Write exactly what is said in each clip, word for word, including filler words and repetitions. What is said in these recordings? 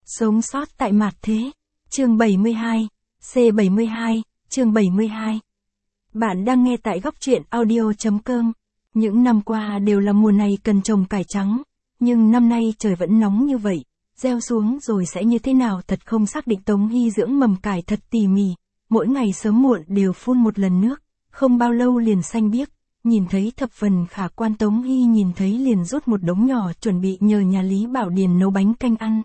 Sống sót tại mạt thế. Chương bảy mươi hai, C bảy mươi hai, chương bảy mươi hai. Bạn đang nghe tại góc truyện audio chấm com. Những năm qua đều là mùa này cần trồng cải trắng, nhưng năm nay trời vẫn nóng như vậy, gieo xuống rồi sẽ như thế nào thật không xác định. Tống Hy dưỡng mầm cải thật tỉ mỉ, mỗi ngày sớm muộn đều phun một lần nước, không bao lâu liền xanh biếc, nhìn thấy thập phần khả quan. Tống Hy nhìn thấy liền rút một đống nhỏ chuẩn bị nhờ nhà Lý Bảo Điền nấu bánh canh ăn.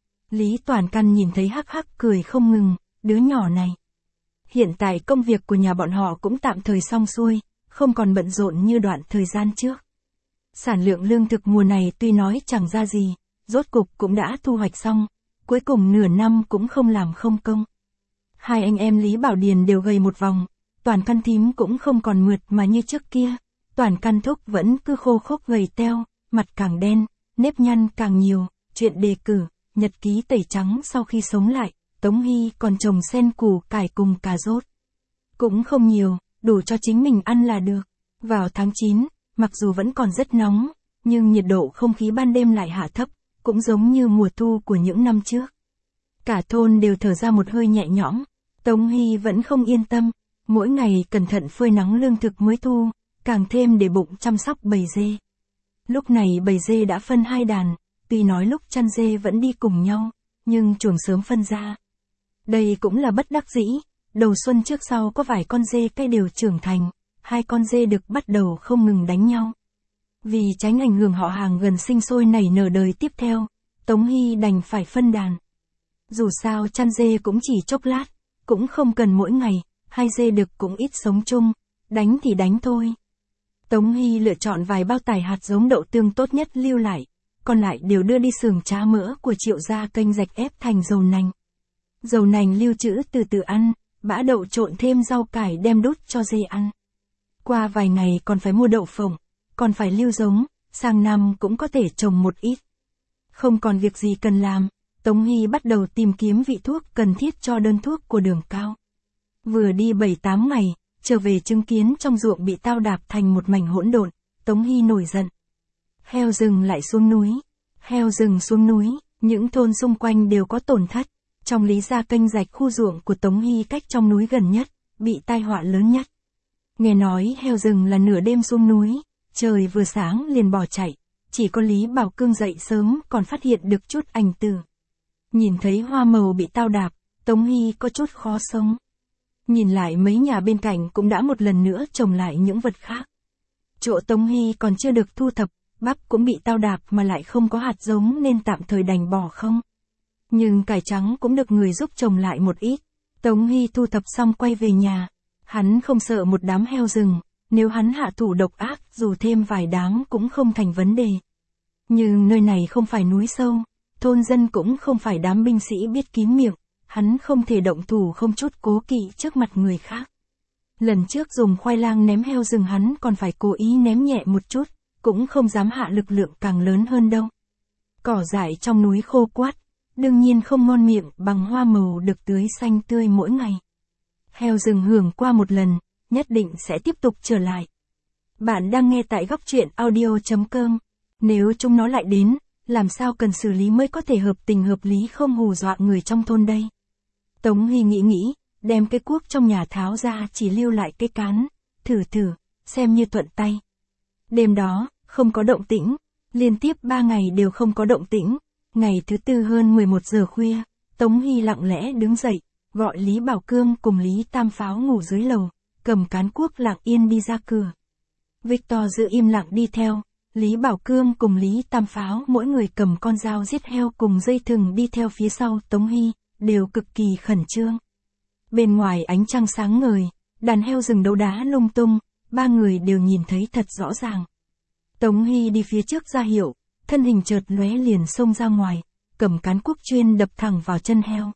Lý Toàn Căn nhìn thấy hắc hắc cười không ngừng, đứa nhỏ này. Hiện tại công việc của nhà bọn họ cũng tạm thời xong xuôi, không còn bận rộn như đoạn thời gian trước. Sản lượng lương thực mùa này tuy nói chẳng ra gì, rốt cục cũng đã thu hoạch xong, cuối cùng nửa năm cũng không làm không công. Hai anh em Lý Bảo Điền đều gầy một vòng, Toàn Căn thím cũng không còn mượt mà như trước kia, Toàn Căn thúc vẫn cứ khô khốc gầy teo, mặt càng đen, nếp nhăn càng nhiều, chuyện đề cử, nhật ký tẩy trắng sau khi sống lại, Tống Hy còn trồng sen củ cải cùng cà rốt. Cũng không nhiều, đủ cho chính mình ăn là được. Vào tháng chín, mặc dù vẫn còn rất nóng, nhưng nhiệt độ không khí ban đêm lại hạ thấp, cũng giống như mùa thu của những năm trước. Cả thôn đều thở ra một hơi nhẹ nhõm, Tống Hy vẫn không yên tâm, mỗi ngày cẩn thận phơi nắng lương thực mới thu, càng thêm để bụng chăm sóc bầy dê. Lúc này bầy dê đã phân hai đàn, tuy nói lúc chăn dê vẫn đi cùng nhau, nhưng chuồng sớm phân ra. Đây cũng là bất đắc dĩ, đầu xuân trước sau có vài con dê cái đều trưởng thành, hai con dê đực bắt đầu không ngừng đánh nhau. Vì tránh ảnh hưởng họ hàng gần sinh sôi nảy nở đời tiếp theo, Tống Hy đành phải phân đàn. Dù sao chăn dê cũng chỉ chốc lát, cũng không cần mỗi ngày, hai dê đực cũng ít sống chung, đánh thì đánh thôi. Tống Hy lựa chọn vài bao tải hạt giống đậu tương tốt nhất lưu lại, còn lại đều đưa đi xưởng trá mỡ của Triệu gia kênh rạch ép thành dầu nành. Dầu nành lưu trữ từ từ ăn, bã đậu trộn thêm rau cải đem đút cho dê ăn. Qua vài ngày còn phải mua đậu phộng, còn phải lưu giống, sang năm cũng có thể trồng một ít. Không còn việc gì cần làm, Tống Hy bắt đầu tìm kiếm vị thuốc cần thiết cho đơn thuốc của Đường Cao. Vừa đi bảy tám ngày, trở về chứng kiến trong ruộng bị tao đạp thành một mảnh hỗn độn, Tống Hy nổi giận. Heo rừng lại xuống núi, heo rừng xuống núi, những thôn xung quanh đều có tổn thất. Trong Lý gia kênh rạch khu ruộng của Tống Hy cách trong núi gần nhất, bị tai họa lớn nhất. Nghe nói heo rừng là nửa đêm xuống núi, trời vừa sáng liền bỏ chạy, chỉ có Lý Bảo Cương dậy sớm còn phát hiện được chút ảnh tử. Nhìn thấy hoa màu bị tao đạp, Tống Hy có chút khó sống. Nhìn lại mấy nhà bên cạnh cũng đã một lần nữa trồng lại những vật khác. Chỗ Tống Hy còn chưa được thu thập, bắp cũng bị tao đạp mà lại không có hạt giống nên tạm thời đành bỏ không. Nhưng cải trắng cũng được người giúp trồng lại một ít. Tống Hy thu thập xong quay về nhà. Hắn không sợ một đám heo rừng, nếu hắn hạ thủ độc ác dù thêm vài đám cũng không thành vấn đề. Nhưng nơi này không phải núi sâu, thôn dân cũng không phải đám binh sĩ biết kín miệng, hắn không thể động thủ không chút cố kỵ trước mặt người khác. Lần trước dùng khoai lang ném heo rừng hắn còn phải cố ý ném nhẹ một chút, cũng không dám hạ lực lượng càng lớn hơn đâu. Cỏ dại trong núi khô quắt, đương nhiên không ngon miệng bằng hoa màu được tưới xanh tươi mỗi ngày. Heo rừng hưởng qua một lần, nhất định sẽ tiếp tục trở lại. Bạn đang nghe tại góc truyện audio chấm com. Nếu chúng nó lại đến, làm sao cần xử lý mới có thể hợp tình hợp lý không hù dọa người trong thôn đây? Tống Hy nghĩ nghĩ, đem cái cuốc trong nhà tháo ra chỉ lưu lại cái cán, thử thử, xem như thuận tay. Đêm đó, không có động tĩnh, liên tiếp ba ngày đều không có động tĩnh. Ngày thứ tư hơn mười một giờ khuya, Tống Hy lặng lẽ đứng dậy, gọi Lý Bảo Cương cùng Lý Tam Pháo ngủ dưới lầu, cầm cán cuốc lặng yên đi ra cửa. Victor giữ im lặng đi theo, Lý Bảo Cương cùng Lý Tam Pháo mỗi người cầm con dao giết heo cùng dây thừng đi theo phía sau Tống Hy, đều cực kỳ khẩn trương. Bên ngoài ánh trăng sáng ngời, đàn heo rừng đấu đá lung tung, ba người đều nhìn thấy thật rõ ràng. Tống Hy đi phía trước ra hiệu, thân hình chợt lóe liền xông ra ngoài, cầm cán cuốc chuyên đập thẳng vào chân heo.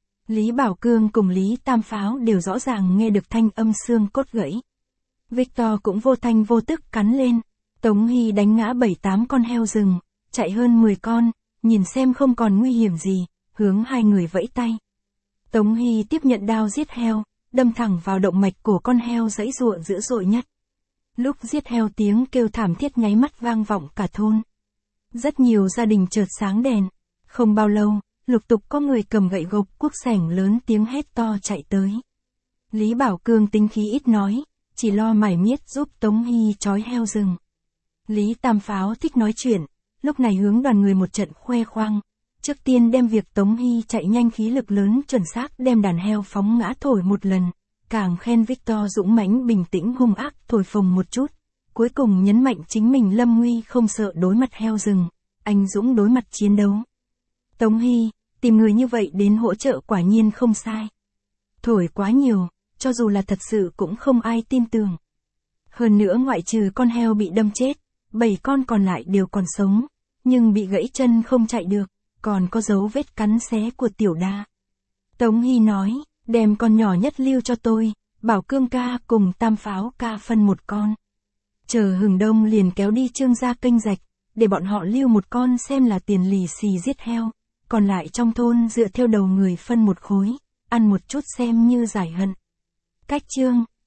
Lý Bảo Cương cùng Lý Tam Pháo đều rõ ràng nghe được thanh âm xương cốt gãy. Victor cũng vô thanh vô tức cắn lên. Tống Hy đánh ngã bảy tám con heo rừng, chạy hơn mười con, nhìn xem không còn nguy hiểm gì, hướng hai người vẫy tay. Tống Hy tiếp nhận đao giết heo, đâm thẳng vào động mạch của con heo giãy giụa dữ dội nhất. Lúc giết heo tiếng kêu thảm thiết nháy mắt vang vọng cả thôn. Rất nhiều gia đình chợt sáng đèn. Không bao lâu, lục tục có người cầm gậy gộc cuốc sẻng lớn tiếng hét to chạy tới. Lý Bảo Cương tính khí ít nói, chỉ lo mải miết giúp Tống Hy trói heo rừng. Lý Tam Pháo thích nói chuyện, lúc này hướng đoàn người một trận khoe khoang. Trước tiên đem việc Tống Hy chạy nhanh khí lực lớn chuẩn xác đem đàn heo phóng ngã thổi một lần, càng khen Victor dũng mãnh bình tĩnh hung ác thổi phồng một chút, cuối cùng nhấn mạnh chính mình Lâm Nguy không sợ đối mặt heo rừng, anh dũng đối mặt chiến đấu. Tống Hy, tìm người như vậy đến hỗ trợ quả nhiên không sai. Thổi quá nhiều, cho dù là thật sự cũng không ai tin tưởng. Hơn nữa ngoại trừ con heo bị đâm chết, bảy con còn lại đều còn sống, nhưng bị gãy chân không chạy được, còn có dấu vết cắn xé của Tiểu Đa. Tống Hy nói, đem con nhỏ nhất lưu cho tôi, Bảo Cương ca cùng Tam Pháo ca phân một con. Chờ hừng đông liền kéo đi Trương gia kênh rạch, để bọn họ lưu một con xem là tiền lì xì giết heo, còn lại trong thôn dựa theo đầu người phân một khối, ăn một chút xem như giải hận. Cách chương